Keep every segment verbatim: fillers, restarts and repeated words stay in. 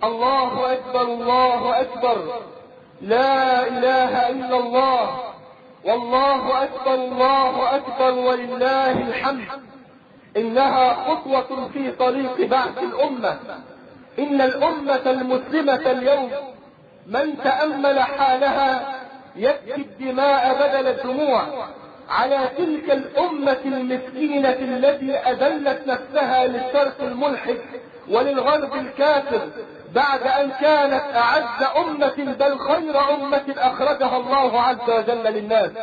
الله أكبر الله أكبر، لا إله إلا الله، والله أكبر الله أكبر ولله الحمد. إنها خطوة في طريق بعث الأمة. إن الأمة المسلمة اليوم من تأمل حالها يبكي الدماء بدل الدموع على تلك الأمة المسكينة التي أذلت نفسها للشرق الملحد وللغرب الكافر بعد أن كانت أعز أمة بل خير أمة أخرجها الله عز وجل للناس.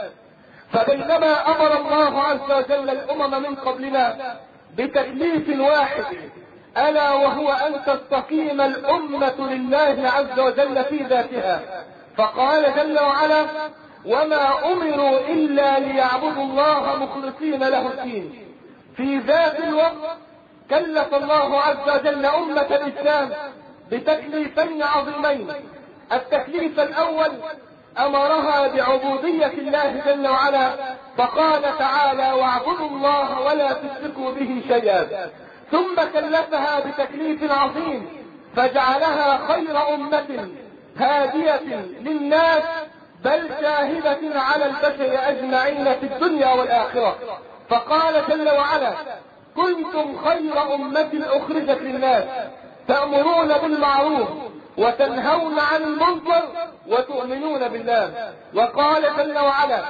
فبينما أمر الله عز وجل الأمم من قبلنا بتكليف واحد ألا وهو أن تستقيم الأمة لله عز وجل في ذاتها، فقال جل وعلا: وما أمروا إلا ليعبدوا الله مخلصين له الدين. في ذات الوقت كلف الله عز وجل أمة الإسلام بتكليفين عظيمين. التكليف الأول أمرها بعبودية الله جل وعلا، فقال تعالى: واعبدوا الله ولا تشركوا به شيئا. ثم كلفها بتكليف عظيم فجعلها خير أمة هادية للناس بل شاهدة على البشر أجمعين في الدنيا والآخرة، فقال جل وعلا: كنتم خير أمة أخرجت للناس تأمرون بالمعروف وتنهون عن المنكر وتؤمنون بالله. وقال جل وعلا: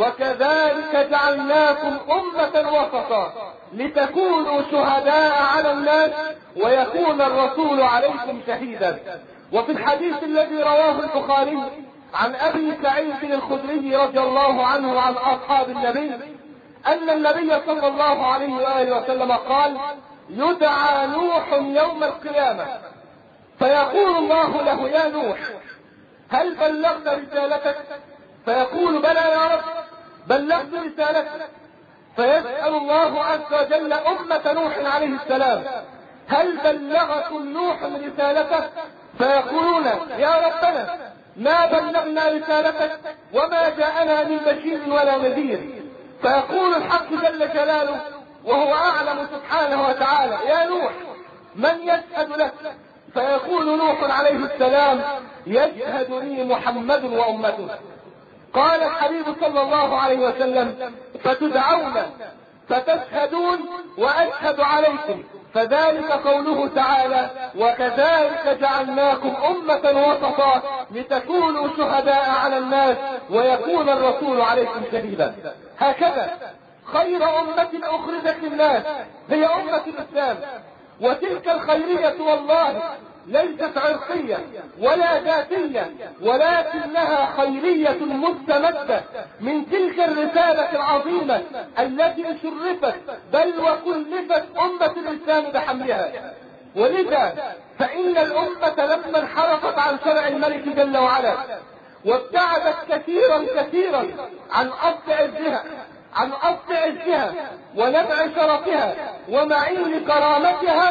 وكذلك جعلناكم أمة وسطا لتكونوا شهداء على الناس ويكون الرسول عليكم شهيدا. وفي الحديث الذي رواه البخاري عن أبي سعيد الخدري رضي الله عنه وعن أصحاب النبي أن النبي صلى الله عليه وآله وسلم قال: يدعى نوح يوم القيامة فيقول الله له: يا نوح هل بلغت رسالتك؟ فيقول: بلى يا رب بلغت رسالتك. فيسأل الله عز وجل أمة نوح عليه السلام: هل بلغكم نوح رسالته؟ فيقولون: يا ربنا ما بلغنا رسالتك وما جاءنا من بشير ولا نذير. فيقول الحق جل جلاله وهو أعلم سبحانه وتعالى: يا نوح من يشهد لك؟ فيقول نوح عليه السلام: يشهد لي محمد وأمته. قال الحبيب صلى الله عليه وسلم: فتدعون فتشهدون وأشهد عليكم. فذلك قوله تعالى: وكذلك جعلناكم أمة وسطا لتكونوا شهداء على الناس ويكون الرسول عليكم شهيدا. هكذا خير أمة أخرجت للناس هي أمة الإسلام. وتلك الخيرية والله ليست عرقية ولا ذاتية، ولكنها خيرية مستمدة من تلك الرسالة العظيمة التي شرفت بل وكلفت أمة الإسلام بحملها. ولذا فإن الأمة لما انحرفت عن شرع الملك جل وعلا وابتعدت كثيرا كثيرا عن أصل عزها عن أصل عزها ونبع شرفها ومعين كرامتها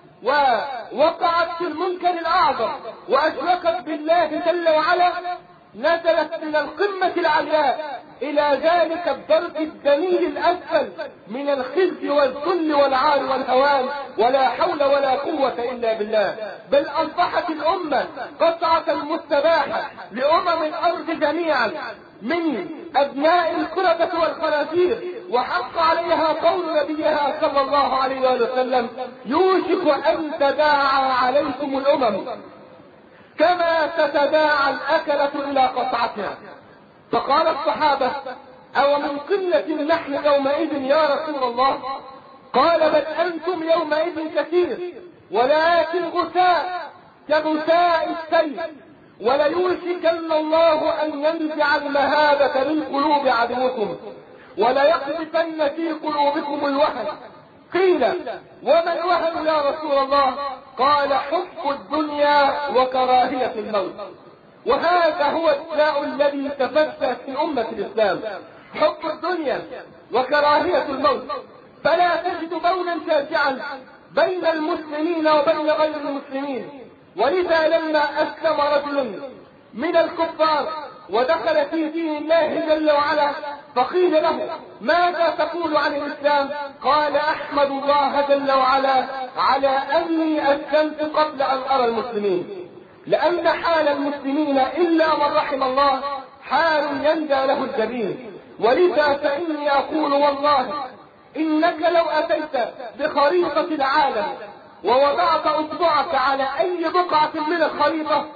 ووقعت في المنكر الأعظم وأشركت بالله جل وعلا، نزلت من القمة العلياء إلى ذلك الدرك الدني الأسفل من الخزي والذل والعار والهوان، ولا حول ولا قوة إلا بالله. بل أصبحت الأمة قطعة مستباحة لأمم الأرض جميعا من أبناء القردة والخنازير، وحق عليها قول نبيها صلى الله عليه وسلم: يوشك أن تداعى عليكم الأمم كما تتداعى الأكلة إلى قطعتها. فقال الصحابة: أو من قلة نحن يومئذ يا رسول الله؟ قال: بل أنتم يومئذ كثير ولكن غثاء كغثاء السيل، وليوشكن الله أن ينزع المهابة من قلوب عدوكم وليقذفن في قلوبكم الوهن. قيل: وما الوهن يا رسول الله؟ قال: حب الدنيا وكراهية الموت. وهذا هو الداء الذي تفشى في أمة الإسلام، حب الدنيا وكراهية الموت. فلا تجد بونا شاسعا بين المسلمين وبين غير المسلمين. ولذا لما أسلم رجل من الكفار ودخل في دين الله جل وعلا فقيل له ماذا تقول عن الإسلام؟ قال أحمد الله جل وعلا على أني أسلمت قبل أن أرى المسلمين، لأن حال المسلمين إلا من رحم الله حال يندى له الجبين. ولذا فإني أقول والله إنك لو أتيت بخريطة العالم ووضعت أصبعك على أي بقعة من الخريطة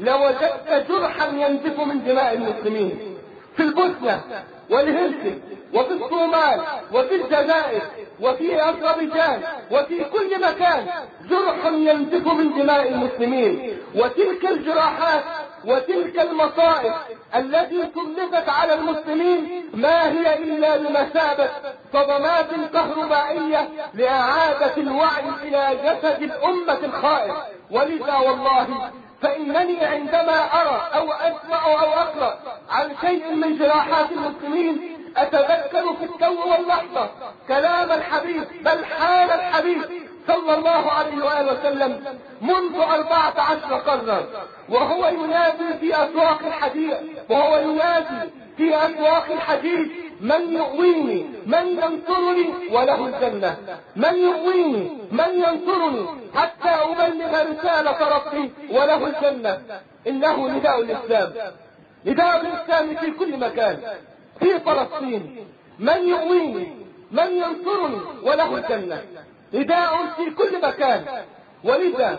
لوجدت جرحا ينزف من دماء المسلمين في البوسنة والهرسك وفي الصومال وفي الجزائر وفي أذربيجان وفي كل مكان جرح ينزف من دماء المسلمين. وتلك الجراحات وتلك المصائب التي سلطت على المسلمين ما هي إلا بمثابة صدمات كهربائية لإعادة الوعي إلى جسد الأمة الخائف. ولذا والله فإنني عندما أرى أو أسمع أو أقرأ عن شيء من جراحات المسلمين أتذكر في التو واللحظة كلام الحبيب بل حال الحبيب صلى الله عليه وآله وسلم منذ أربعة عشر قرنا وهو ينادي في أسواق الحديث وهو ينادي في أسواق الحديث من يؤويني من ينصرني وله الجنة، من يؤويني من ينصرني حتى أبلغ رسالة ربي وله الجنة. إنه نداء الإسلام، نداء الإسلام في كل مكان. في فلسطين من يؤويني من ينصرني وله الجنة، نداء في كل مكان. ولذا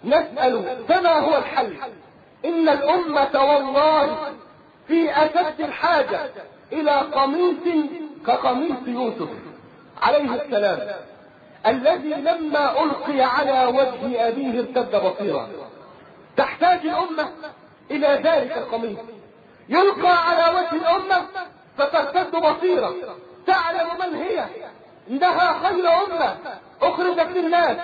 نسأل فما هو الحل؟ إن الأمة والله في أشد الحاجة إلى قميص كقميص يوسف عليه السلام الذي لما ألقي على وجه أبيه ارتد بصيرا. تحتاج الأمة إلى ذلك القميص يلقى على وجه الأمة فترتد بصيرا، تعلم من هي، إنها خير أمة أخرجت للناس،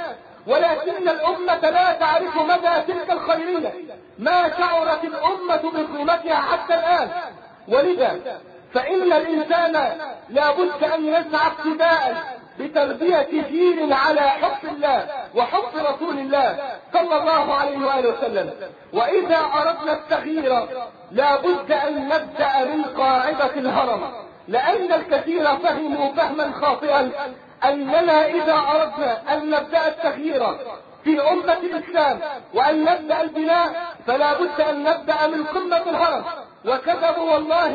ولكن الأمة لا تعرف مدى تلك الخيرية، ما شعرت الأمة بقيمتها حتى الآن. ولذا فإن الإنسان لابد أن يسعى ابتداء بتربية جيل على حب الله وحب رسول الله صلى الله عليه وآله وسلم. وإذا أردنا التغيير لابد أن نبدأ من قاعدة الهرم، لأن الكثير فهموا فهما خاطئا أننا إذا أردنا أن نبدأ التغيير في أمة الإسلام وأن نبدأ البناء فلا بد أن نبدأ من قمة الهرم، وكذبوا والله،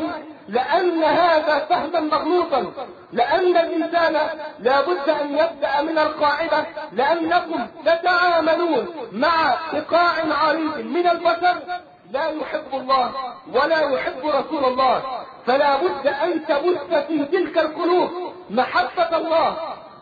لأن هذا فهما مغلوطا، لأن الإنسان لا بد أن يبدأ من القاعدة، لأنكم تتعاملون مع بقاع عريض من البشر لا يحب الله ولا يحب رسول الله، فلا بد أن تبث في تلك القلوب محبة الله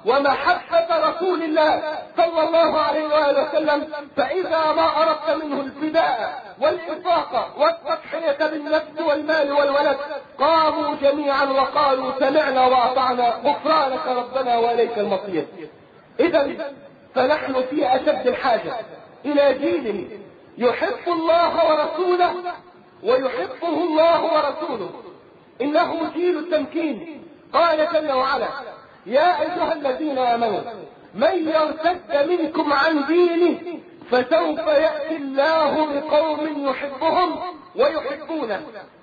ومحبة رسول الله صلى الله عليه وآله وسلم. فإذا ما أردت منه الفداء والإنفاق والتضحية بالنفس والمال والولد قاموا جميعا وقالوا سمعنا وأطعنا غفرانك ربنا وإليك المصير. إذا فنحن في أشد الحاجة إلى جيل يحب الله ورسوله ويحبه الله ورسوله، إنه جيل التمكين. قال جل وعلا يا أيها الذين آمنوا من يرتد منكم عن دينه فسوف يأتي الله بقوم يحبهم ويحبونه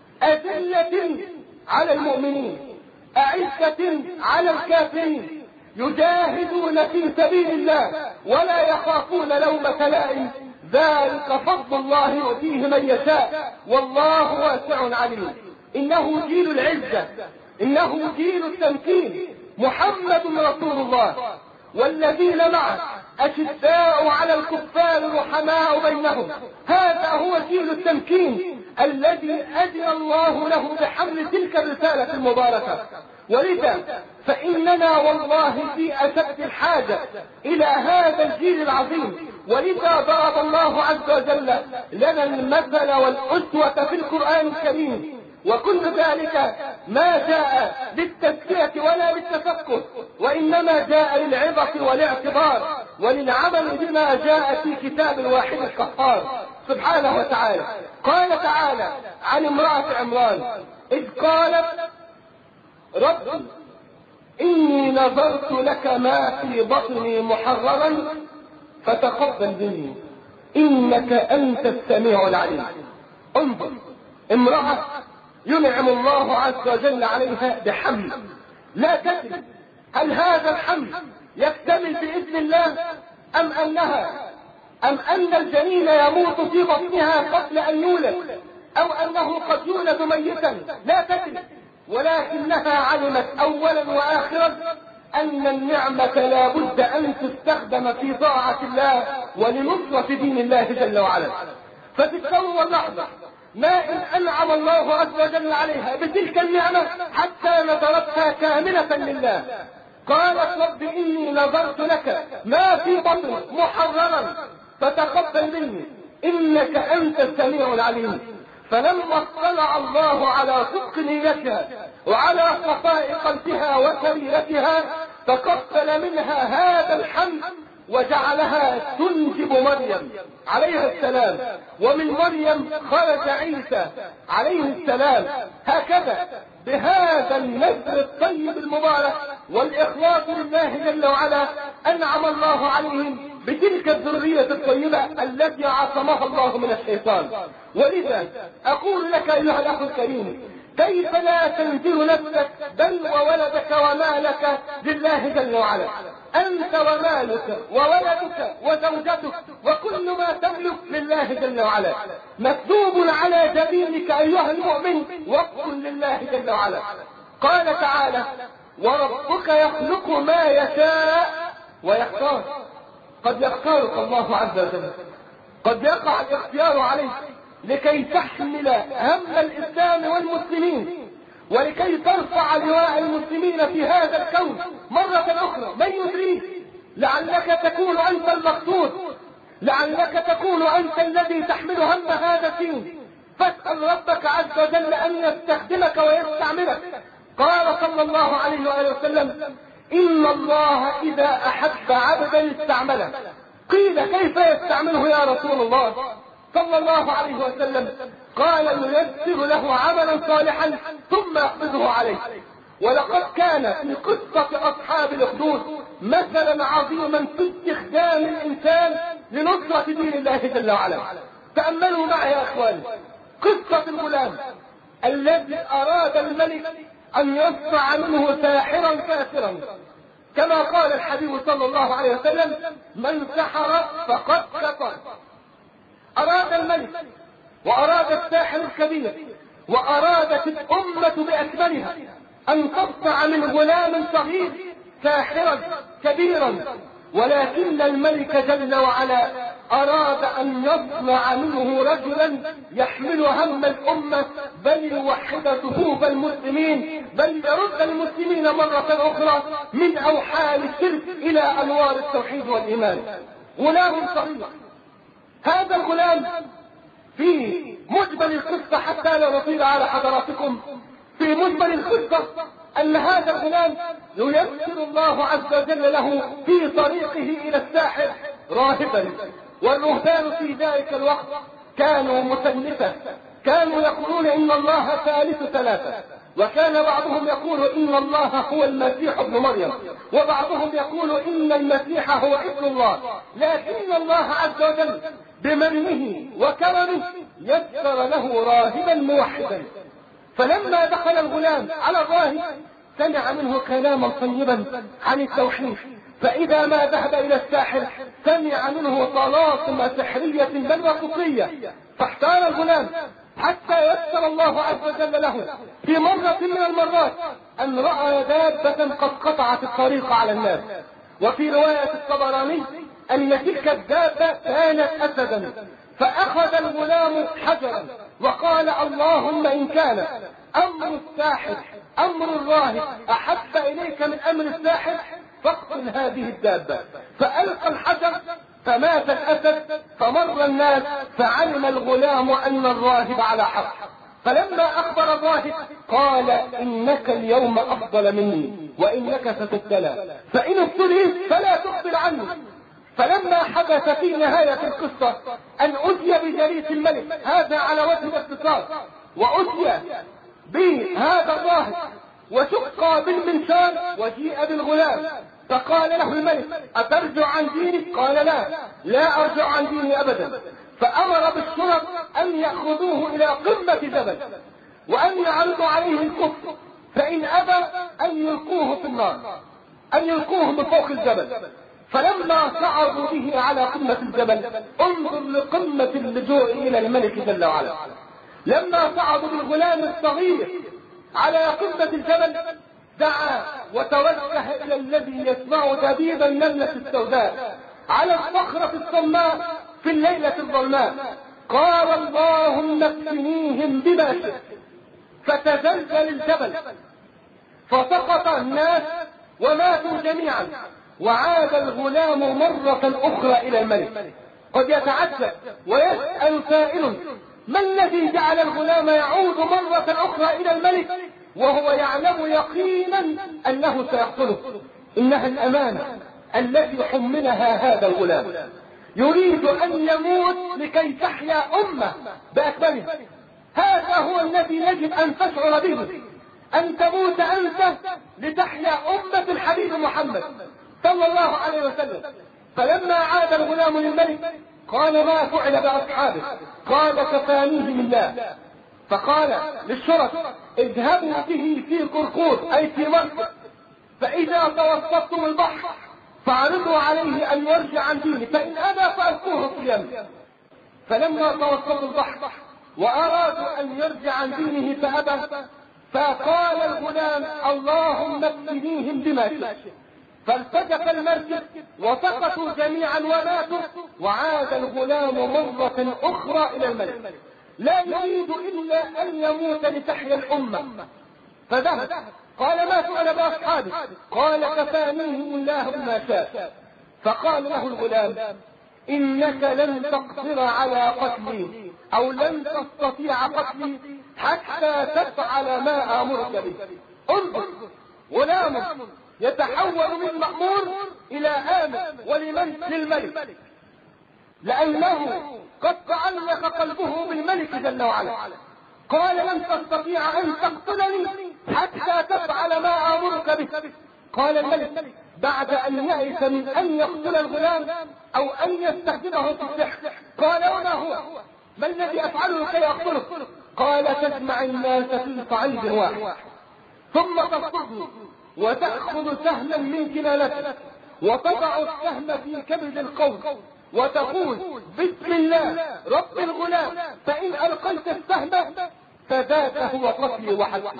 أذلة على المؤمنين أعزة على الكافرين يجاهدون في سبيل الله ولا يخافون لومة لائم ذلك فضل الله يؤتيه من يشاء والله واسع عليم. إنه جيل العزة، إنه جيل التمكين، محمد رسول الله والذين معه أشداء على الكفار رحماء بينهم. هذا هو جيل التمكين الذي أذن الله له بحمل تلك الرسالة المباركة. ولذا فإننا والله في أشد الحاجة إلى هذا الجيل العظيم. ولذا ضرب الله عز وجل لنا المثل والأسوة في القرآن الكريم، وكل ذلك ما جاء للتزكية ولا للتفكر، وإنما جاء للعظة والاعتبار وللعمل بما جاء في كتاب الواحد القهار سبحانه وتعالى. قال تعالى عن امرأة عمران إذ قالت رب إني نظرت لك ما في بطني محررا فتقبل مني إنك أنت السميع العليم. انظر امرأة ينعم الله عز وجل عليها بحمل لا تدري هل هذا الحمل يكتمل بإذن الله أم أنها أم أن الجنين يموت في بطنها قبل أن يولد أو أنه قد يولد ميتا لا تدري، ولكنها علمت أولا وآخرا أن النعمة لا بد أن تستخدم في طاعة الله ولنصرة دين الله جل وعلا. فتذكروا اللحظة ما إن أنعم الله عز وجل عليها بتلك النعمة حتى نظرتها كاملة لله، قالت رب إني نظرت لك ما في بطني محررا فتقبل مني إنك أنت السميع العليم. فلما اطلع الله على صدق نيتها وعلى صفاء قلبها وسريرتها تقبل منها هذا الحمل وجعلها تنجب مريم عليها السلام، ومن مريم خرج عيسى عليه السلام. هكذا بهذا النذر الطيب المبارك والإخلاص لله جل وعلا أنعم الله عليهم بتلك الذرية الطيبة التي عصمها الله من الشيطان. ولذا أقول لك أيها الأخ الكريم كيف لا تنزل نفسك بل وولدك ومالك لله جل وعلا، أنت ومالك وولدك وزوجتك وكل ما تملك لله جل وعلا، مكتوب على جبينك أيها المؤمن وقف لله جل وعلا. قال تعالى وربك يخلق ما يشاء ويختار. قد يختارك الله عز وجل، قد يقع الاختيار عليك لكي تحمل هم الإسلام والمسلمين ولكي ترفع لواء المسلمين في هذا الكون مرة أخرى. من يدريك لعلك تكون أنت المقصود، لعلك تكون أنت الذي تحمل هم هذا الدين. فاسأل ربك عز وجل أن يستخدمك ويستعملك. قال صلى الله عليه وآله وسلم إن الله إذا أحب عبدا استعمله. قيل كيف يستعمله يا رسول الله صلى الله عليه وسلم؟ قال ييسر له عملا صالحا ثم يقبضه عليه. ولقد كان في قصة أصحاب الأخدود مثلا عظيما في استخدام الإنسان لنصرة دين الله جل وعلا. تأملوا معي يا أخواني قصة الغلام الذي أراد الملك أن يصنع منه ساحرا كافرا، كما قال الحبيب صلى الله عليه وسلم من سحر فقد كفر. أراد الملك وأراد الساحر الكبير وأرادت الأمة بأكملها أن تصنع من غلام صغير ساحرا كبيرا، ولكن الملك جل وعلا أراد أن يصنع منه رجلا يحمل هم الأمة بل يوحد صفوف المسلمين بل يرد المسلمين مرة أخرى من أوحال الشرك إلى أنوار التوحيد والإيمان. غلام صغير. هذا الغلام في مجمل القصة حتى لا نطيل على حضراتكم، في مجمل القصة أن هذا الغلام ييسر الله عز وجل له في طريقه إلى الساحر راهبا. والرهبان في ذلك الوقت كانوا مثلثة، كانوا يقولون إن الله ثالث ثلاثة، وكان بعضهم يقول إن الله هو المسيح ابن مريم، وبعضهم يقول إن المسيح هو ابن الله. لكن الله عز وجل بمنه وكرمه يسر له راهبا موحدا. فلما دخل الغلام على الراهب سمع منه كلاما طيبا عن التوحيد، فإذا ما ذهب إلى الساحر سمع منه طلاسم سحرية بل وكفرية. فاحتار الغلام حتى يسر الله عز وجل له في مرة من المرات أن رأى دابة قد قطعت الطريق على الناس. وفي رواية الطبراني أن تلك الدابة كانت أسدا، فأخذ الغلام حجرا وقال اللهم إن كان أمر الساحر أمر الراهب أحب إليك من أمر الساحر فاقتل هذه الدابة. فألقى الحجر فمات الأسد، فمر الناس فعلم الغلام أن الراهب على حق. فلما أخبر الراهب قال إنك اليوم أفضل مني وإنك ستبتلى، فإن ابتليت فلا تخبر عني. فلما حدث في نهاية القصة أن أتي بجليس الملك، هذا على وجه الاختصار، وأتي بهذا الراهب وشق بالمنشار وجيء بالغلام، فقال له الملك أترجع عن دينك؟ قال لا لا أرجع عن ديني أبدا. فأمر بالشرط أن يأخذوه إلى قمة جبل وأن يعرضوا عليه الكفر، فإن أبى أن يلقوه في النار، أن يلقوه من فوق الجبل. فلما صعدوا به على قمة الجبل، انظر لقمة اللجوء إلى الملك جل وعلا، لما صعدوا بالغلام الصغير على قمة الجبل دعا وتوجه إلى الذي يسمع دبيب النملة السوداء على الصخرة الصماء في الليلة الظلماء، قال اللهم اكفنيهم بما شئت. فتزلزل الجبل فسقط الناس وماتوا جميعا، وعاد الغلام مرة أخرى إلى الملك. قد يتعجب ويسأل سائل: ما الذي جعل الغلام يعود مرة أخرى إلى الملك وهو يعلم يقينا أنه سيقتله؟ إنها الأمانة التي حملها هذا الغلام، يريد أن يموت لكي تحيا أمة بأكملها. هذا هو الذي يجب أن تشعر به، أن تموت أنت لتحيا أمة الحبيب محمد صلى الله عليه وسلم. فلما عاد الغلام للملك قال: ما فعل بأصحابه؟ قال: كفانيهم الله. فقال للشرف: اذهبوا به في قرقور أي في مصر، فإذا توسطتم البحر فعرضوا عليه أن يرجع عن دينه، فإن أبى فألقوه في اليم. فلما توسطوا البحر وأرادوا أن يرجع عن دينه فأبى، فقال الغلام: اللهم اكفنيهم بما شئت. فالتجف المركب وسقطوا جميعا وماتوا، وعاد الغلام مرة أخرى إلى الملك، لا يريد إلا أن يموت لتحيا الأمة. فذهب قال: ما فعل بأصحابه؟ قال: كفانيهم الله بما شاء. فقال له الغلام: إنك لن تقدر على قتلي أو لن تستطيع قتلي حتى تفعل ما آمرك به. انظر، غلام يتحول من مأمور إلى آمر ولمن للملك، لأنه قد تعلق قلبه بالملك جل وعلا. قال: لن تستطيع أن تقتلني حتى تفعل ما آمرك به. قال الملك بعد أن يئس من أن يقتل الغلام أو أن يستخدمه في السحر، قال: وما هو؟ ما الذي أفعله كي أقتله؟ قال: تجمع الناس في صعيد واحد، ثم تصطدم وتأخذ سهما من كنانتك وتضع السهم في كبد القوس وتقول: بسم الله رب الغلام، فإن ألقيت السهم فذاك هو قتلي وحدي.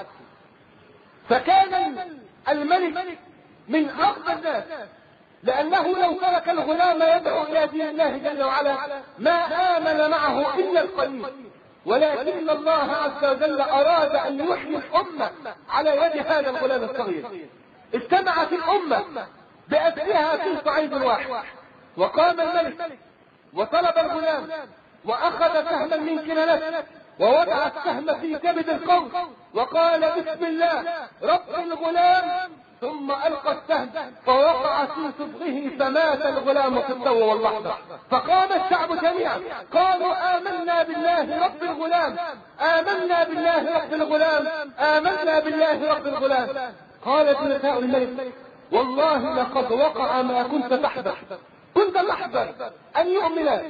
فكان الملك من أخذ الناس، لأنه لو ترك الغلام يدعو إلى دين الله جل وعلا ما آمن معه إلا القليل، ولكن الله عز وجل أراد أن يحيي الأمة على يد هذا الغلام الصغير. اجتمعت الأمة بأسرها في صعيد واحد، وقام الملك وطلب الغلام وأخذ سهما من كنانته ووضع السهم في كبد القوس وقال: بسم الله رب الغلام، ثم ألقى السهم فوقع في صدغه فمات الغلام في التو واللحظة. فقام الشعب جميعا قالوا: آمنا بالله رب الغلام، آمنا بالله رب الغلام، آمنا بالله رب الغلام. قالت نساء الملك: والله لقد وقع ما كنت تحذر، كنت تحذر أن يؤمن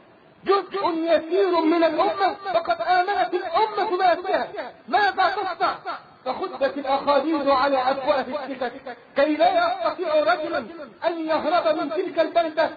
جزء يسير من الأمة، فقد آمنت الأمة بأسرها، ماذا تصنع؟ فخدت الأخاديد على أفواه السكك كي لا يستطيع رجلا أن يهرب من تلك البلدة،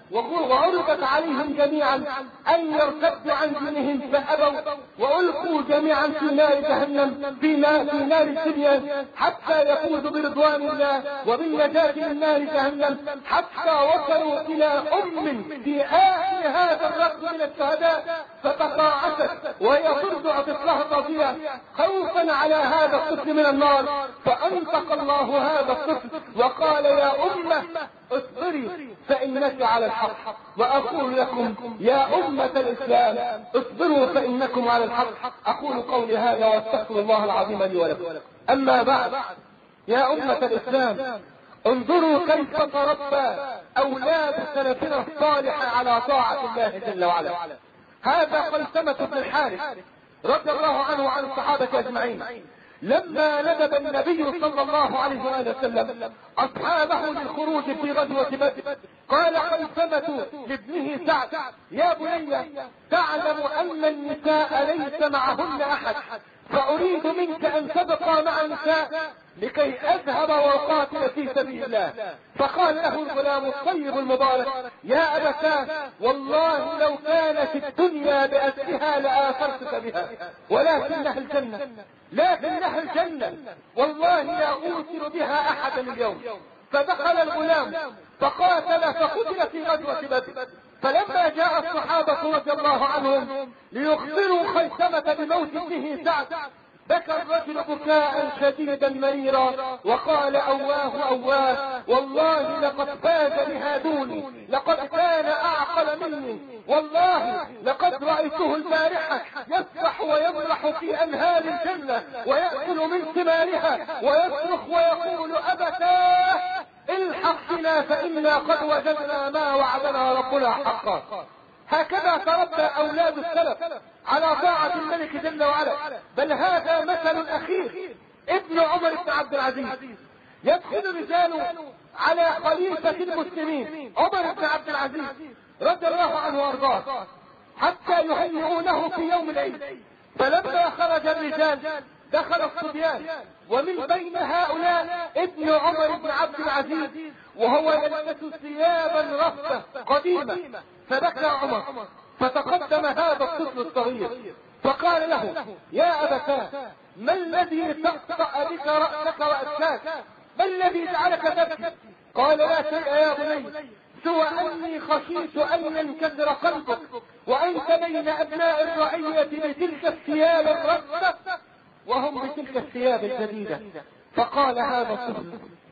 وعرضت عليهم جميعا أن يرتدوا عن دينهم فأبوا، وألقوا جميعا في نار جهنم، في نار, في نار الدنيا، حتى يفوزوا برضوان الله وبالنجاة من نار جهنم، حتى وصلوا إلى أم في آخر هذا الركب من الشهداء فتقاعست وهي ترضع طفلها الرضيع خوفا على هذا الطفل من النار، فأنطق الله هذا الطفل وقال: يا أمة اصبري فإنك على الحق. وأقول لكم يا أمة الإسلام اصبروا فإنكم على الحق. أقول قولي هذا واستغفر الله العظيم لي ولكم. أما بعد، يا أمة الإسلام، انظروا كيف تربى أولاد سلفنا الصالح على طاعة الله جل وعلا. هذا قلسمة بن الحارث رضي الله عنه وعن الصحابة أجمعين، لما ندب النبي صلى الله عليه وآله وسلم أصحابه للخروج في غزوة بدر قال خيثمة لابنه سعد: يا بني، تعلم أن النساء ليس معهن أحد، فأريد منك أن تبقى مع النساء لكي أذهب وأقاتل في سبيل الله. فقال له الغلام الطيب المبارك: يا أبتاه، والله لو كانت الدنيا بأسرها لآثرتك بها، ولكنها الجنة، لكنها الجنة، والله لا أوثر بها أحدا اليوم. فدخل الغلام فقاتل فقتل في غزوة بدر. فلما جاء الصحابة رضي الله عنهم ليخبروا خيثمة بموت ابنه سعد، بكى الرجل بكاء شديدا مريرا وقال: أواه أواه، والله لقد فاز بها دوني، لقد كان أعقل مني، والله لقد رأيته البارحة يسبح ويمرح في أنهار الجنة ويأكل من ثمارها ويصرخ ويقول: أبتاه الحق بنا فإنا قد وجدنا ما وعدنا ربنا حقا. هكذا تربى أولاد السلف على طاعة الملك جل وعلا. بل هذا مثل أخير، ابن عمر بن عبد العزيز يدخل رجال على خليفة المسلمين عمر بن عبد العزيز رضي الله عنه وارضاه حتى يهنئونه في يوم العيد. فلما خرج الرجال دخل الصبيان، ومن بين هؤلاء ابن عمر بن عبد العزيز وهو يلبس ثيابا رفة قديمة. فبكى عمر، فتقدم هذا الطفل الصغير فقال له: يا أبتاه، ما الذي تقطع بك رأسك وأساك؟ ما الذي جعلك تبكي؟ قال: لا شيء يا بني، سوى أني خشيت أن ينكسر قلبك وأنت بين أبناء الرعية بتلك الثياب الرفة وهم بتلك الثياب الجديدة. فقال هذا الطفل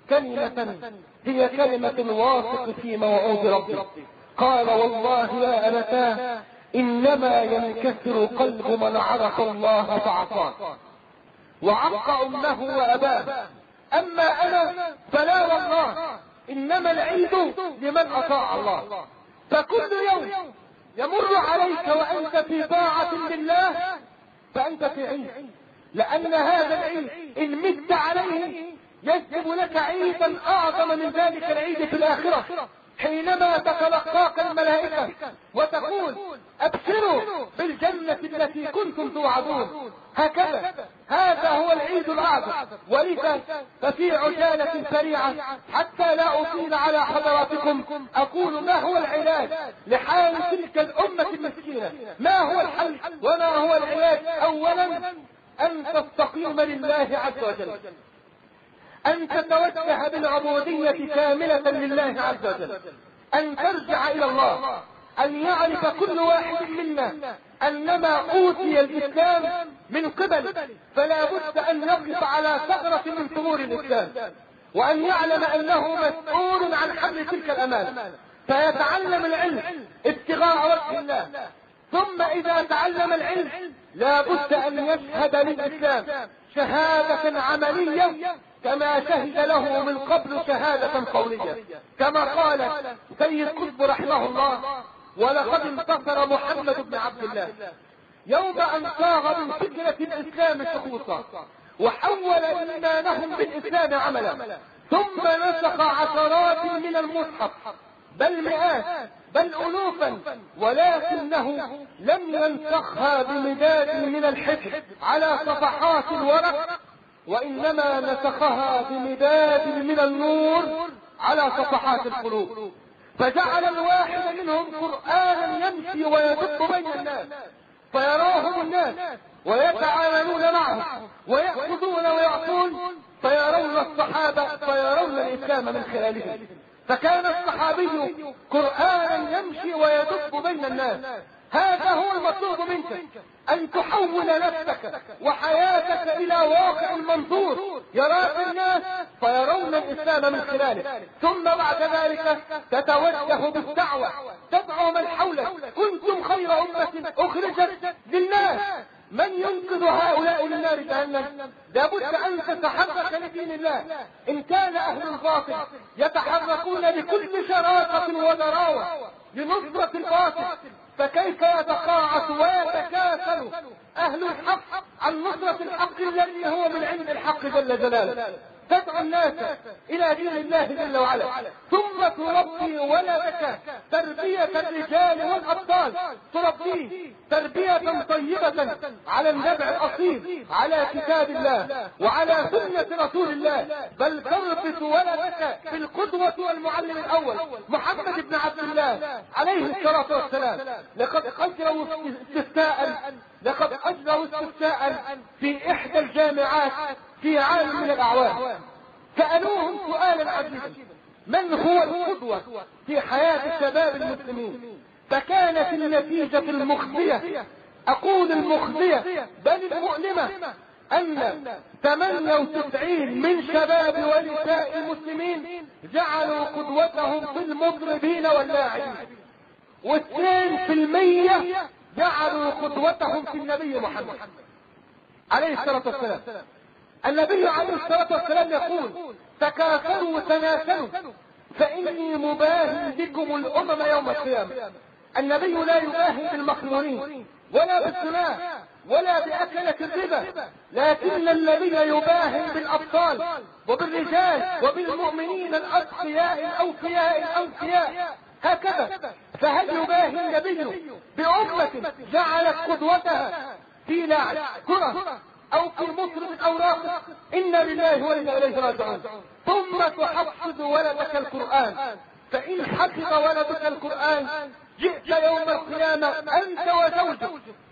كلمة هي كلمة واثق في موعود ربي، قال: والله يا أبتاه، إنما ينكسر قلب من عرف الله فعصاه وعق أمه وأباه، أما أنا فلا والله، إنما العيد لمن أطاع الله. فكل يوم يمر عليك وأنت في طاعة لله فأنت في عيد، لأن هذا العيد إن مت عليه يجلب لك عيدا أعظم من ذلك العيد في الآخرة، حينما تتلقاك الملائكة وتقول: أبشروا بالجنة التي كنتم توعدون. هكذا هذا هو العيد الأعظم. ولذا ففي عجالة سريعة حتى لا أطيل على حضراتكم أقول ما هو العلاج لحال تلك الأمة المسكينة، ما هو الحل وما هو العلاج. أولا أن تستقيم لله عز وجل، أن تتوجه بالعبودية كاملة لله عز وجل، أن ترجع إلى الله، أن يعرف كل واحد منا أنما أوتي الإسلام من قبل، فلا بد أن يقف على ثغرة من ثغور الإسلام، وأن يعلم أنه مسؤول عن حمل تلك الأمانة، فيتعلم العلم ابتغاء وجه الله. ثم إذا تعلم العلم لا بد أن يشهد للإسلام شهادة عملية كما شهد له من قبل شهادة قولية، كما قال سيد قطب رحمه الله: ولقد انتصر محمد بن عبد الله يوم أن صاغ من فكرة الإسلام شخوصا وحول إيمانهم بالإسلام عملا، ثم نسخ عشرات من المصحف بل مئات بل ألوفا، ولكنه لم ينسخها بمداد من الحبر على صفحات الورق، وإنما نسخها بمداد من النور على صفحات القلوب، فجعل الواحد منهم قرآنا يمشي ويدب بين الناس فيراهم الناس ويتعاملون معه ويأخذون ويعطون، فيرون الصحابة فيرون الإسلام من خلاله. فكان الصحابي قرآنا يمشي ويدب بين الناس. هذا هو المطلوب منك، أن تحول نفسك وحياتك إلى واقع منظور يراك الناس فيرون الإسلام من خلاله. ثم بعد ذلك تتوجه بالدعوة، تدعو من حولك: كنتم خير أمة أخرجت للناس. من ينقذ هؤلاء من نار جهنم؟ لابد أن تتحرك لدين الله. إن كان أهل الباطل يتحركون بكل شراسة وضراوة لنصرة الباطل، فكيف يتقاعس ويتكاسل أهل الحق عن نصرة الحق الذي هو من عند الحق جل جلاله، تدعو الناس الى دين الله جل وعلا، ثم تربي ولدك تربية الرجال والابطال، تربيه تربية طيبة على النبع الاصيل، على كتاب الله وعلى سنة رسول الله، بل تربط ولدك بالقدوة والمعلم الاول محمد بن عبد الله عليه الصلاة والسلام. لقد اجروا استفتاء لقد اجروا استفتاء في احدى الجامعات في عام من الاعوام، سألوهم سؤالا عجيبا: من هو القدوة في حياة الشباب المسلمين؟ فكانت النتيجة المخزية، اقول المخزية بل المؤلمة، ان ثمانية وتسعين من شباب ونساء المسلمين جعلوا قدوتهم في المطربين واللاعبين، واثنين في المية جعلوا قدوتهم في النبي محمد عليه الصلاة والسلام. النبي عليه الصلاة والسلام يقول: تكاثروا وتناسلوا فإني مباهٍ بكم الأمم يوم القيامة. النبي لا يباهي بالمخمورين ولا بالزنا ولا بأكلة الربا، لكن النبي يباهي بالأبطال وبالرجال وبالمؤمنين الأتقياء الأوفياء الأوفياء. هكذا، فهل يباهي النبي بأمة جعلت قدوتها في لاعب كرة او في مطرب او راقص؟ انا لله وانا اليه راجعون. ثم تحفظ ولدك القرآن، فان حفظ ولدك القرآن جئت يوم القيامة انت وزوجك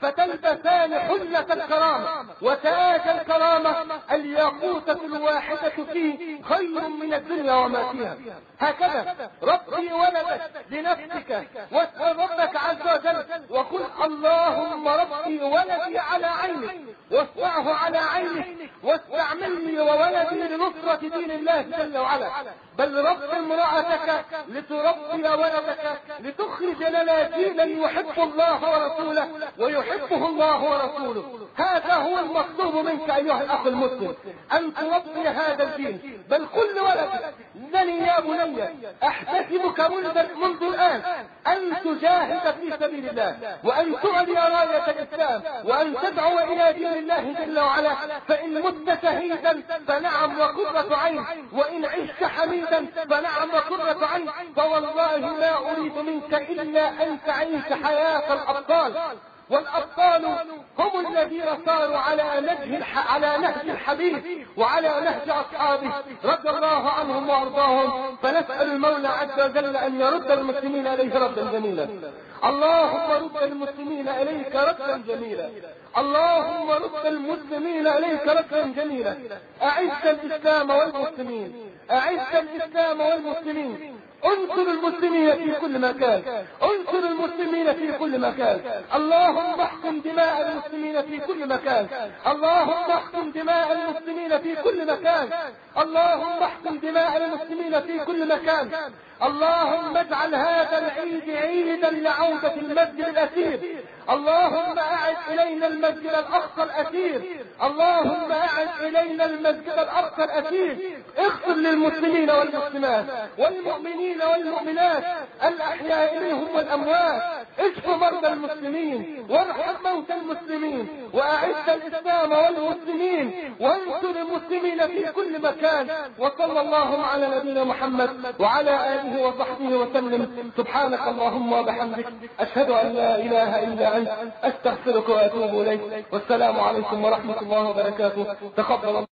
فتلبسان حلة الكرامة وتاج الكرامة، الياقوتة الواحدة فيه خير من الدنيا وما فيها. هكذا ربي ولدك لنفسك واسأل ربك عز وجل وقل: اللهم ربي ولدي على عينك واسمعه على عينك واستعملني وولدي لنصرة دين الله جل وعلا. بل رب امرأتك لتربي ولدك لتخرج لنا دينا يحب الله ورسوله ويحبه الله ورسوله. هذا هو المطلوب منك ايها الاخ المسلم، ان تربي هذا الدين. بل كل ولد انني يا بني احتسبك منذ الان ان تجاهد في سبيل الله، وان تعلي راية الاسلام، وان تدعو الى دين الله جل وعلا. فان مت شهيدا فنعم وقرة عين، وان عشت حميدا فنعم وقرة عين. فوالله ما اريد منك الا ان تعيش حياة الابطال، والابطال هم الذين صاروا على نهج الح... على نهج الحبيب وعلى نهج اصحابه رضي الله عنهم وارضاهم. فنسأل المولى عز وجل ان يرد المسلمين اليه ردا جميلا. اللهم رد المسلمين اليك ردا جميلا، اللهم رد المسلمين اليك ردا جميلا. اعز الاسلام والمسلمين، اعز الاسلام والمسلمين، انصر المسلمين في كل مكان، انصر المسلمين في كل مكان. اللهم احكم دماء المسلمين في كل مكان، اللهم احكم دماء المسلمين في كل مكان، اللهم احكم دماء المسلمين في كل مكان. اللهم اجعل هذا العيد عيدا لعودة المسجد الأثير. اللهم اعد الينا المسجد الاقصى الاثير، اللهم اعد الينا المسجد الاقصى الاثير. اغفر للمسلمين والمسلمات والمؤمنين والمؤمنات الاحياء منهم والاموات، اشف مرضى المسلمين وارحم موتى المسلمين، واعز الاسلام والمسلمين، وانصر المسلمين في كل مكان. وصلى الله على نبينا محمد وعلى اله وصحبه وسلم. سبحانك اللهم وبحمدك، اشهد ان لا اله الا انت، استغفرك واتوب اليك. والسلام عليكم ورحمة الله وبركاته. تقبل